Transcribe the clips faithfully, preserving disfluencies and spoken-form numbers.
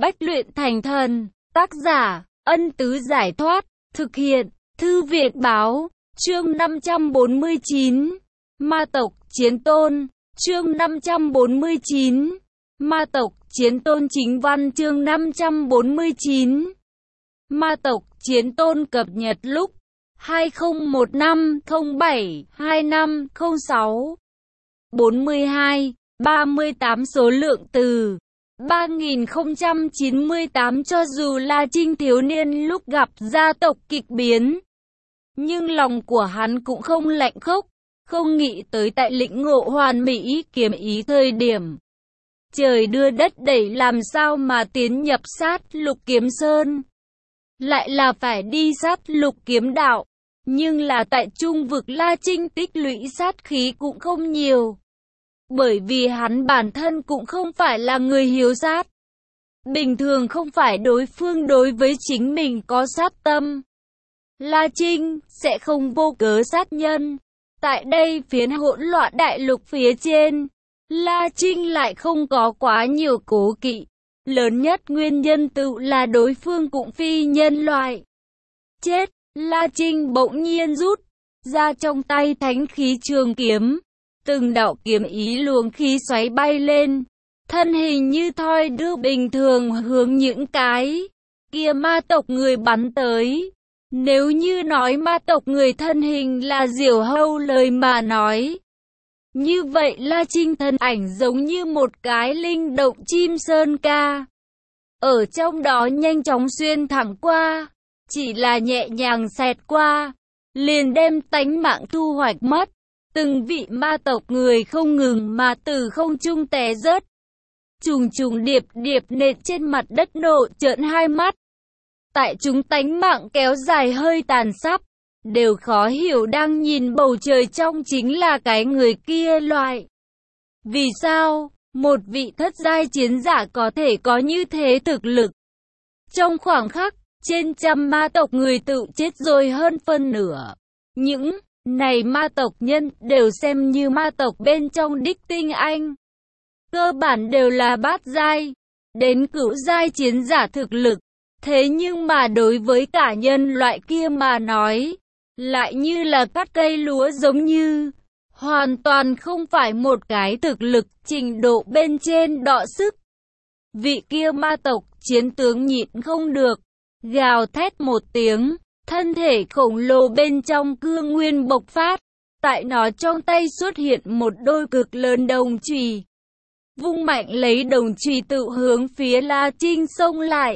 Bách luyện thành thần. Tác giả, Ân Tứ Giải Thoát. Thực hiện, Thư Viện Báo. Chương năm trăm bốn mươi chín. Ma tộc chiến tôn. Chương năm trăm bốn mươi chín. Ma tộc chiến tôn. Chính văn chương năm trăm bốn mươi chín. Ma tộc chiến tôn cập nhật lúc hai không một năm không bảy hai năm không sáu. bốn mươi hai, ba mươi tám số lượng từ ba nghìn không trăm chín mươi tám. Cho dù La Trinh thiếu niên lúc gặp gia tộc kịch biến, nhưng lòng của hắn cũng không lạnh khốc, không nghĩ tới tại lĩnh ngộ hoàn mỹ kiếm ý thời điểm trời đưa đất đẩy làm sao mà tiến nhập sát lục kiếm sơn, lại là phải đi sát lục kiếm đạo. Nhưng là tại trung vực La Trinh tích lũy sát khí cũng không nhiều, bởi vì hắn bản thân cũng không phải là người hiếu sát. Bình thường không phải đối phương đối với chính mình có sát tâm, La Trinh sẽ không vô cớ sát nhân. Tại đây phiến hỗn loạn đại lục phía trên, La Trinh lại không có quá nhiều cố kỵ. Lớn nhất nguyên nhân tự là đối phương cũng phi nhân loại. Chết, La Trinh bỗng nhiên rút ra trong tay thánh khí trường kiếm. Từng đạo kiếm ý luồng khí xoáy bay lên, thân hình như thoi đưa bình thường hướng những cái kia ma tộc người bắn tới. Nếu như nói ma tộc người thân hình là diều hâu lời mà nói, như vậy La Trinh thân ảnh giống như một cái linh động chim sơn ca, ở trong đó nhanh chóng xuyên thẳng qua, chỉ là nhẹ nhàng xẹt qua, liền đem tánh mạng thu hoạch mất. Từng vị ma tộc người không ngừng mà từ không trung té rớt, trùng trùng điệp điệp nện trên mặt đất nộ trợn hai mắt. Tại chúng tánh mạng kéo dài hơi tàn sắp, đều khó hiểu đang nhìn bầu trời trong chính là cái người kia loại. Vì sao một vị thất giai chiến giả có thể có như thế thực lực? Trong khoảng khắc, trên trăm ma tộc người tự chết rồi hơn phân nửa. Những này ma tộc nhân đều xem như ma tộc bên trong đích tinh anh, cơ bản đều là bát giai đến cửu giai chiến giả thực lực. Thế nhưng mà đối với cả nhân loại kia mà nói, lại như là cắt cây lúa giống như, hoàn toàn không phải một cái thực lực trình độ bên trên đọ sức. Vị kia ma tộc chiến tướng nhịn không được, gào thét một tiếng, thân thể khổng lồ bên trong cương nguyên bộc phát. Tại nó trong tay xuất hiện một đôi cực lớn đồng chùy, vung mạnh lấy đồng chùy tự hướng phía La Trinh xông lại.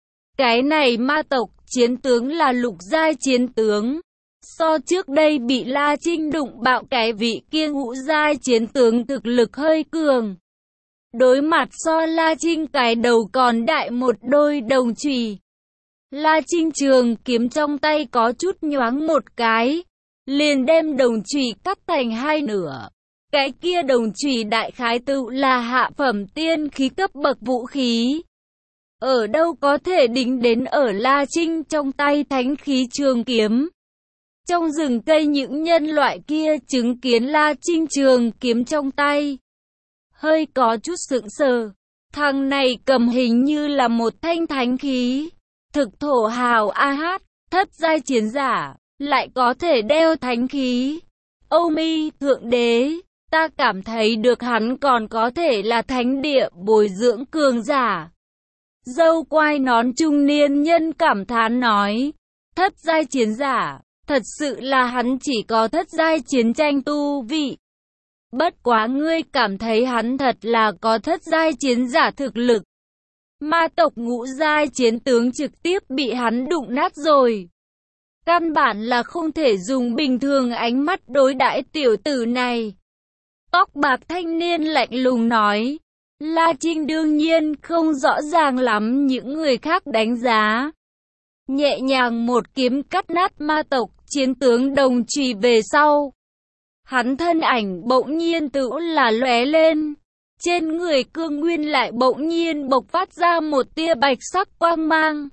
Cái này ma tộc chiến tướng là lục giai chiến tướng, so trước đây bị La Trinh đụng bạo cái vị kia ngũ giai chiến tướng thực lực hơi cường. Đối mặt so La Trinh cái đầu còn đại một đôi đồng chùy, La Trinh trường kiếm trong tay có chút nhoáng một cái, liền đem đồng chùy cắt thành hai nửa. Cái kia đồng chùy đại khái tự là hạ phẩm tiên khí cấp bậc vũ khí, ở đâu có thể đính đến ở La Trinh trong tay thánh khí trường kiếm. Trong rừng cây những nhân loại kia chứng kiến La Trinh trường kiếm trong tay, hơi có chút sững sờ. Thằng này cầm hình như là một thanh thánh khí, thực thổ hào a hát, thất giai chiến giả, lại có thể đeo thánh khí. Âu Mi thượng đế, ta cảm thấy được hắn còn có thể là thánh địa bồi dưỡng cường giả. Dâu quai nón trung niên nhân cảm thán nói, thất giai chiến giả, thật sự là hắn chỉ có thất giai chiến tranh tu vị. Bất quá ngươi cảm thấy hắn thật là có thất giai chiến giả thực lực. Ma tộc ngũ giai chiến tướng trực tiếp bị hắn đụng nát rồi. Căn bản là không thể dùng bình thường ánh mắt đối đãi tiểu tử này. Tóc bạc thanh niên lạnh lùng nói. La Trinh đương nhiên không rõ ràng lắm những người khác đánh giá. Nhẹ nhàng một kiếm cắt nát ma tộc chiến tướng đồng chùy về sau, hắn thân ảnh bỗng nhiên tự là lóe lên. Trên người cương nguyên lại bỗng nhiên bộc phát ra một tia bạch sắc quang mang.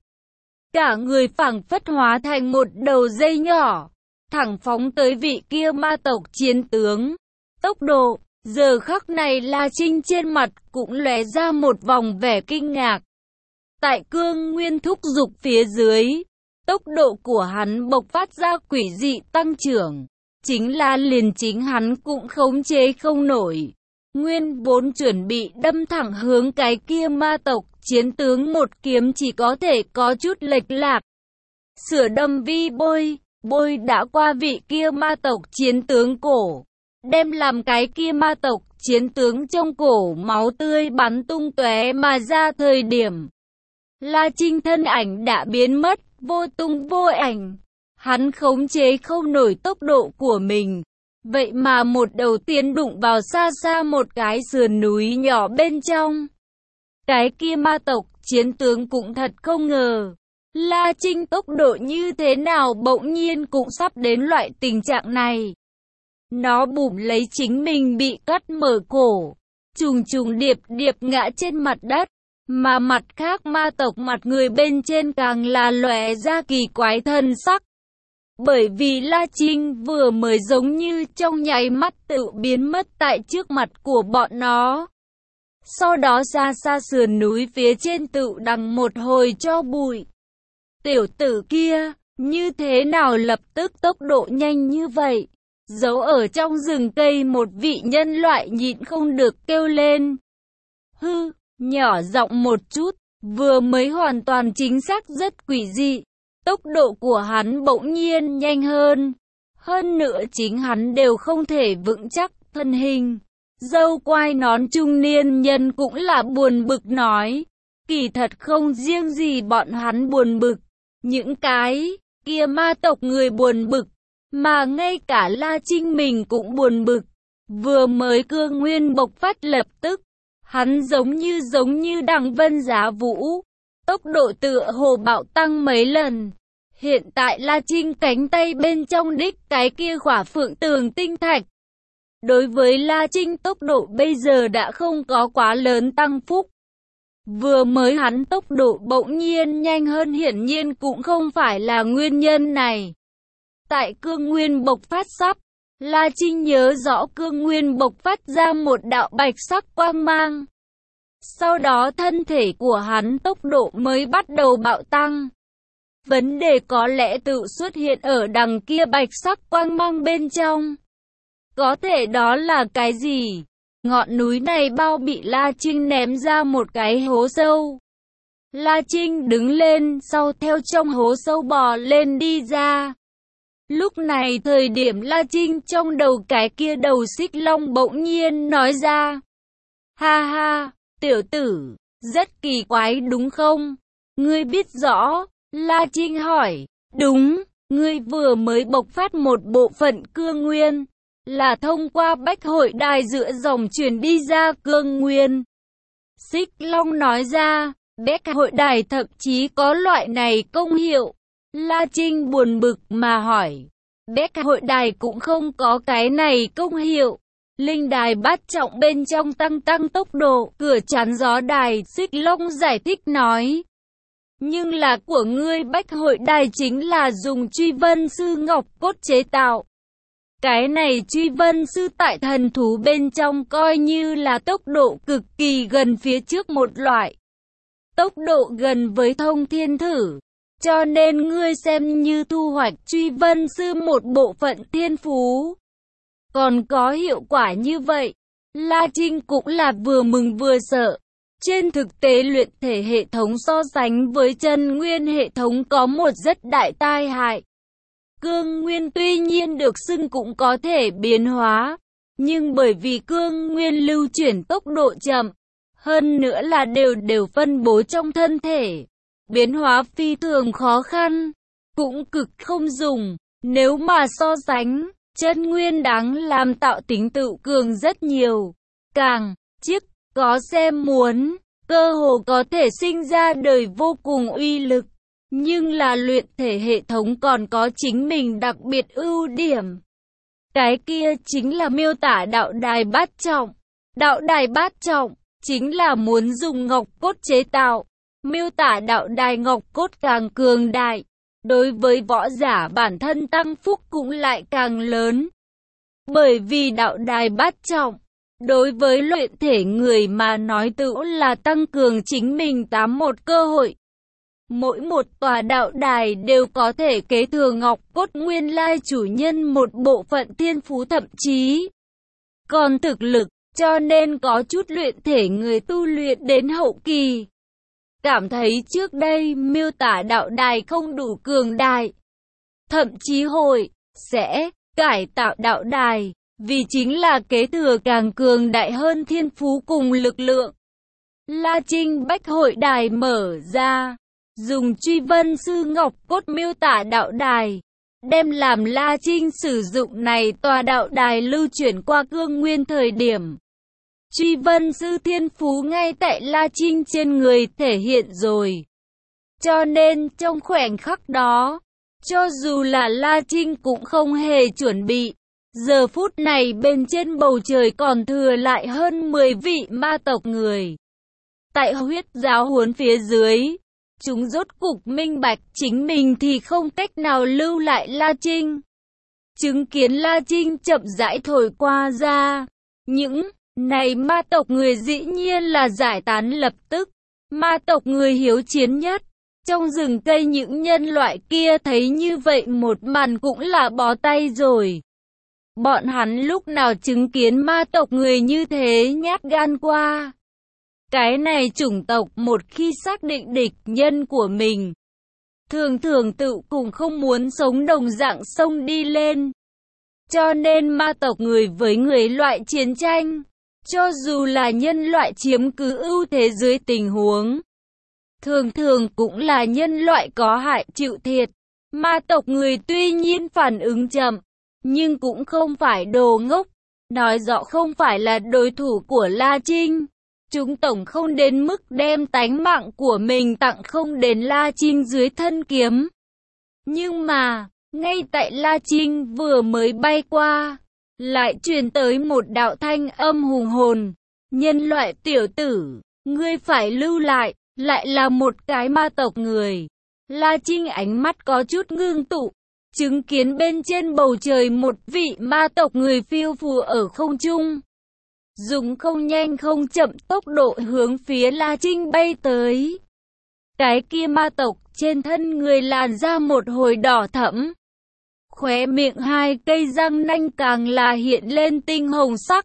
Cả người phảng phất hóa thành một đầu dây nhỏ, thẳng phóng tới vị kia ma tộc chiến tướng. Tốc độ, giờ khắc này La Trinh trên mặt cũng lóe ra một vòng vẻ kinh ngạc. Tại cương nguyên thúc giục phía dưới, tốc độ của hắn bộc phát ra quỷ dị tăng trưởng. Chính là liền chính hắn cũng khống chế không nổi. Nguyên vốn chuẩn bị đâm thẳng hướng cái kia ma tộc chiến tướng một kiếm chỉ có thể có chút lệch lạc. Sửa đâm vi bôi, bôi đã qua vị kia ma tộc chiến tướng cổ. Đem làm cái kia ma tộc chiến tướng trong cổ máu tươi bắn tung tóe mà ra thời điểm. La Trinh thân ảnh đã biến mất, vô tung vô ảnh. Hắn khống chế không nổi tốc độ của mình. Vậy mà một đầu tiên đụng vào xa xa một cái sườn núi nhỏ bên trong. Cái kia ma tộc chiến tướng cũng thật không ngờ. La Trinh tốc độ như thế nào bỗng nhiên cũng sắp đến loại tình trạng này. Nó bủm lấy chính mình bị cắt mở cổ. Trùng trùng điệp điệp ngã trên mặt đất. Mà mặt khác ma tộc mặt người bên trên càng là lóe ra kỳ quái thân sắc. Bởi vì La Trinh vừa mới giống như trong nháy mắt tự biến mất tại trước mặt của bọn nó. Sau đó xa xa sườn núi phía trên tự đằng một hồi cho bụi. Tiểu tử kia, như thế nào lập tức tốc độ nhanh như vậy? Giấu ở trong rừng cây một vị nhân loại nhịn không được kêu lên. Hư, nhỏ giọng một chút, vừa mới hoàn toàn chính xác rất quỷ dị. Tốc độ của hắn bỗng nhiên nhanh hơn. Hơn nữa chính hắn đều không thể vững chắc thân hình. Dâu quai nón trung niên nhân cũng là buồn bực nói. Kỳ thật không riêng gì bọn hắn buồn bực. Những cái kia ma tộc người buồn bực. Mà ngay cả La Trinh mình cũng buồn bực. Vừa mới cương nguyên bộc phát lập tức. Hắn giống như giống như đằng vân giá vũ. Tốc độ tựa hồ bạo tăng mấy lần. Hiện tại La Trinh cánh tay bên trong đích cái kia khỏa phượng tường tinh thạch. Đối với La Trinh tốc độ bây giờ đã không có quá lớn tăng phúc. Vừa mới hắn tốc độ bỗng nhiên nhanh hơn hiển nhiên cũng không phải là nguyên nhân này. Tại cương nguyên bộc phát sắp, La Trinh nhớ rõ cương nguyên bộc phát ra một đạo bạch sắc quang mang. Sau đó thân thể của hắn tốc độ mới bắt đầu bạo tăng. Vấn đề có lẽ tự xuất hiện ở đằng kia bạch sắc quang mang bên trong. Có thể đó là cái gì? Ngọn núi này bao bị La Trinh ném ra một cái hố sâu. La Trinh đứng lên sau theo trong hố sâu bò lên đi ra. Lúc này thời điểm La Trinh trong đầu cái kia đầu xích long bỗng nhiên nói ra. Ha ha, tiểu tử, rất kỳ quái đúng không? Ngươi biết rõ. La Trinh hỏi. Đúng, ngươi vừa mới bộc phát một bộ phận cương nguyên. Là thông qua bách hội đài giữa dòng truyền đi ra cương nguyên. Xích Long nói ra. Bách hội đài thậm chí có loại này công hiệu. La Trinh buồn bực mà hỏi. Bách hội đài cũng không có cái này công hiệu. Linh đài bát trọng bên trong tăng tăng tốc độ. Cửa chắn gió đài. Xích Long giải thích nói. Nhưng là của ngươi bách hội đài chính là dùng truy vân sư ngọc cốt chế tạo. Cái này truy vân sư tại thần thú bên trong coi như là tốc độ cực kỳ gần phía trước một loại. Tốc độ gần với thông thiên thử. Cho nên ngươi xem như thu hoạch truy vân sư một bộ phận thiên phú. Còn có hiệu quả như vậy. La Trinh cũng là vừa mừng vừa sợ. Trên thực tế luyện thể hệ thống so sánh với chân nguyên hệ thống có một rất đại tai hại. Cương nguyên tuy nhiên được xưng cũng có thể biến hóa, nhưng bởi vì cương nguyên lưu chuyển tốc độ chậm, hơn nữa là đều đều phân bố trong thân thể, biến hóa phi thường khó khăn, cũng cực không dùng. Nếu mà so sánh, chân nguyên đáng làm tạo tính tự cường rất nhiều, càng chiếc có xem muốn, cơ hồ có thể sinh ra đời vô cùng uy lực. Nhưng là luyện thể hệ thống còn có chính mình đặc biệt ưu điểm. Cái kia chính là miêu tả đạo đài bát trọng. Đạo đài bát trọng chính là muốn dùng ngọc cốt chế tạo. Miêu tả đạo đài ngọc cốt càng cường đại. Đối với võ giả bản thân tăng phúc cũng lại càng lớn. Bởi vì đạo đài bát trọng Đối với luyện thể người mà nói tự là tăng cường chính mình tám một cơ hội. Mỗi một tòa đạo đài đều có thể kế thừa ngọc cốt nguyên lai chủ nhân một bộ phận thiên phú thậm chí còn thực lực, cho nên có chút luyện thể người tu luyện đến hậu kỳ. Cảm thấy trước đây miêu tả đạo đài không đủ cường đại. Thậm chí hội, sẽ, cải tạo đạo đài, vì chính là kế thừa càng cường đại hơn thiên phú cùng lực lượng. La Trinh Bách hội đài mở ra, dùng truy vân sư ngọc cốt miêu tả đạo đài, đem làm La Trinh sử dụng này tòa đạo đài lưu chuyển qua cương nguyên thời điểm. Truy vân sư thiên phú ngay tại La Trinh trên người thể hiện rồi. Cho nên trong khoảnh khắc đó, cho dù là La Trinh cũng không hề chuẩn bị. Giờ phút này bên trên bầu trời còn thừa lại hơn mười vị ma tộc người. Tại huyết giáo huấn phía dưới, chúng rốt cục minh bạch chính mình thì không cách nào lưu lại La Trinh. Chứng kiến La Trinh chậm rãi thổi qua ra, những này ma tộc người dĩ nhiên là giải tán lập tức. Ma tộc người hiếu chiến nhất, trong rừng cây những nhân loại kia thấy như vậy một màn cũng là bó tay rồi. Bọn hắn lúc nào chứng kiến ma tộc người như thế nhát gan qua. Cái này chủng tộc một khi xác định địch nhân của mình, thường thường tự cùng không muốn sống đồng dạng sông đi lên. Cho nên ma tộc người với người loại chiến tranh, cho dù là nhân loại chiếm cứ ưu thế dưới tình huống, thường thường cũng là nhân loại có hại chịu thiệt. Ma tộc người tuy nhiên phản ứng chậm, nhưng cũng không phải đồ ngốc, nói rõ không phải là đối thủ của La Trinh. Chúng tổng không đến mức đem tánh mạng của mình tặng không đến La Trinh dưới thân kiếm. Nhưng mà, ngay tại La Trinh vừa mới bay qua, lại truyền tới một đạo thanh âm hùng hồn. Nhân loại tiểu tử, ngươi phải lưu lại, lại là một cái ma tộc người. La Trinh ánh mắt có chút ngưng tụ, chứng kiến bên trên bầu trời một vị ma tộc người phiêu phù ở không trung. Dùng không nhanh không chậm tốc độ hướng phía La Trinh bay tới. Cái kia ma tộc trên thân người làn ra một hồi đỏ thẫm. Khóe miệng hai cây răng nanh càng là hiện lên tinh hồng sắc.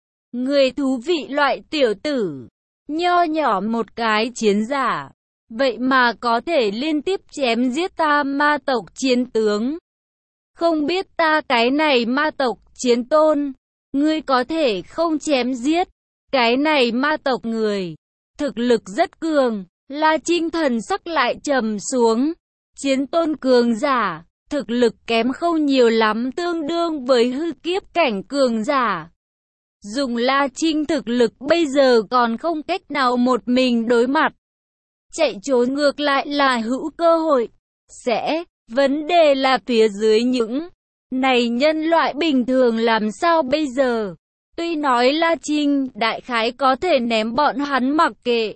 Người thú vị loại tiểu tử, nho nhỏ một cái chiến giả, vậy mà có thể liên tiếp chém giết ta ma tộc chiến tướng. Không biết ta cái này ma tộc chiến tôn, ngươi có thể không chém giết cái này ma tộc người, thực lực rất cường. La Trinh thần sắc lại trầm xuống. Chiến tôn cường giả, thực lực kém không nhiều lắm, tương đương với hư kiếp cảnh cường giả. Dùng La Trinh thực lực bây giờ còn không cách nào một mình đối mặt. Chạy trốn ngược lại là hữu cơ hội. Sẽ, vấn đề là phía dưới những này nhân loại bình thường làm sao bây giờ? Tuy nói La Trinh đại khái có thể ném bọn hắn mặc kệ.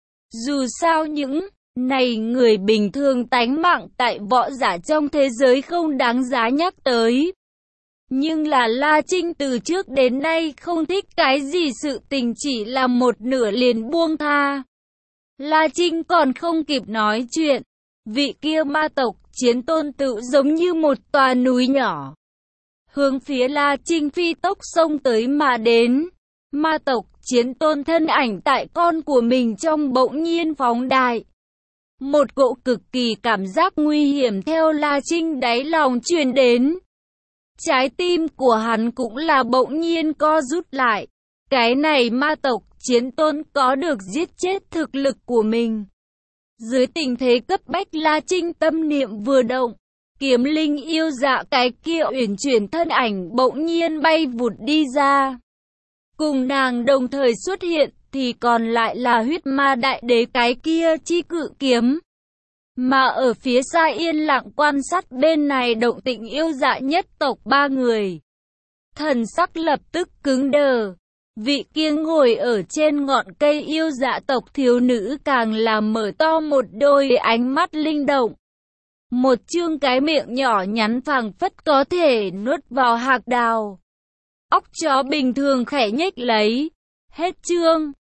Dù sao những này người bình thường tánh mạng tại võ giả trong thế giới không đáng giá nhắc tới. Nhưng là La Trinh từ trước đến nay không thích cái gì sự tình chỉ là một nửa liền buông tha. La Trinh còn không kịp nói chuyện, vị kia ma tộc chiến tôn tự giống như một tòa núi nhỏ, hướng phía La Trinh phi tốc xông tới mà đến. Ma tộc chiến tôn thân ảnh tại con của mình trong bỗng nhiên phóng đại. Một cỗ cực kỳ cảm giác nguy hiểm theo La Trinh đáy lòng truyền đến. Trái tim của hắn cũng là bỗng nhiên co rút lại. Cái này ma tộc chiến tôn có được giết chết thực lực của mình. Dưới tình thế cấp bách, La Trinh tâm niệm vừa động, kiếm linh yêu dạ cái kia uyển chuyển thân ảnh bỗng nhiên bay vụt đi ra. Cùng nàng đồng thời xuất hiện thì còn lại là huyết ma đại đế cái kia chi cự kiếm. Mà ở phía xa yên lặng quan sát bên này động tĩnh yêu dạ nhất tộc ba người. Thần sắc lập tức cứng đờ. Vị kia ngồi ở trên ngọn cây yêu dạ tộc thiếu nữ càng làm mở to một đôi ánh mắt linh động. Một chương cái miệng nhỏ nhắn phảng phất có thể nuốt vào hạc đào. óc chó bình thường khẽ nhếch lấy. Hết chương.